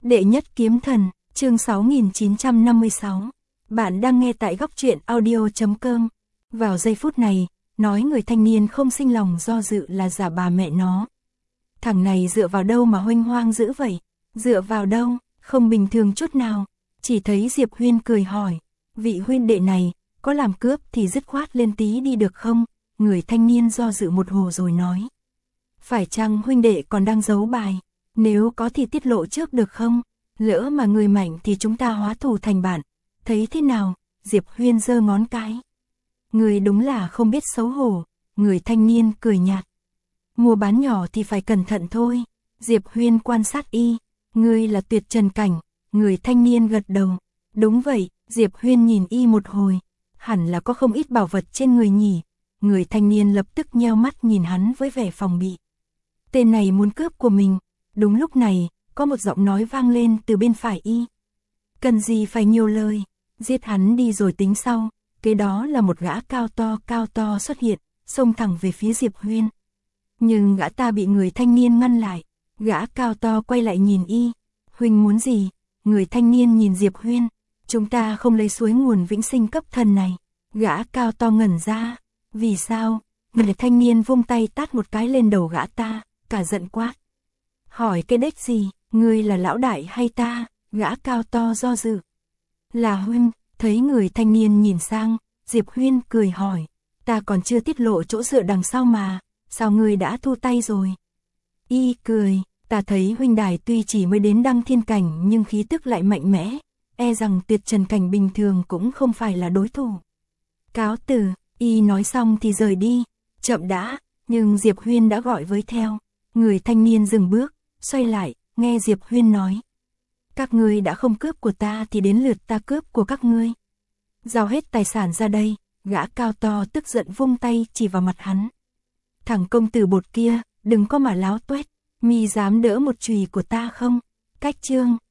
Đệ nhất kiếm thần, chương 6956. Bạn đang nghe tại góc truyện audio.com. Vào giây phút này, nói người thanh niên không sinh lòng do dự là giả bà mẹ nó. Thằng này dựa vào đâu mà huênh hoang dữ vậy? Dựa vào đâu? Không bình thường chút nào. Chỉ thấy Diệp Huyên cười hỏi, vị huynh đệ này, có làm cướp thì dứt khoát lên tí đi được không? Người thanh niên do dự một hồi rồi nói. Phải chăng huynh đệ còn đang giấu bài? Nếu có thì tiết lộ trước được không? Lỡ mà người mạnh thì chúng ta hóa thù thành bạn. Thấy thế nào? Diệp Huyên giơ ngón cái. Người đúng là không biết xấu hổ. Người thanh niên cười nhạt. Mua bán nhỏ thì phải cẩn thận thôi. Diệp Huyên quan sát y. Ngươi là Tuyệt Trần cảnh. Người thanh niên gật đầu. Đúng vậy. Diệp Huyên nhìn y một hồi. Hẳn là có không ít bảo vật trên người nhỉ. Người thanh niên lập tức nheo mắt nhìn hắn với vẻ phòng bị. Tên này muốn cướp của mình. Đúng lúc này, có một giọng nói vang lên từ bên phải y. Cần gì phải nhiều lời, giết hắn đi rồi tính sau. Kế đó là một gã cao to xuất hiện, xông thẳng về phía Diệp Huyên. Nhưng gã ta bị người thanh niên ngăn lại. Gã cao to quay lại nhìn y. Huynh muốn gì? Người thanh niên nhìn Diệp Huyên. Chúng ta không lấy suối nguồn vĩnh sinh cấp thần này. Gã cao to ngẩn ra. Vì sao? Người thanh niên vung tay tát một cái lên đầu gã ta, cả giận quát. Hỏi cái đếch gì, ngươi là lão đại hay ta? Gã cao to do dự. Là Huynh. Thấy người thanh niên nhìn sang, Diệp Huyên cười hỏi. Ta còn chưa tiết lộ chỗ dựa đằng sau mà, sao ngươi đã thu tay rồi? Y cười, ta thấy huynh đài tuy chỉ mới đến đăng thiên cảnh nhưng khí tức lại mạnh mẽ, e rằng Tuyệt Trần cảnh bình thường cũng không phải là đối thủ. Cáo từ, y nói xong thì rời đi. Chậm đã, nhưng Diệp Huyên đã gọi với theo. Người thanh niên dừng bước, xoay lại, nghe Diệp Huyên nói. Các ngươi đã không cướp của ta thì đến lượt ta cướp của các ngươi. Giao hết tài sản ra đây. Gã cao to tức giận vung tay chỉ vào mặt hắn. Thằng công tử bột kia, đừng có mà láo tuét. Mi dám đỡ một chùy của ta không? Cách chương,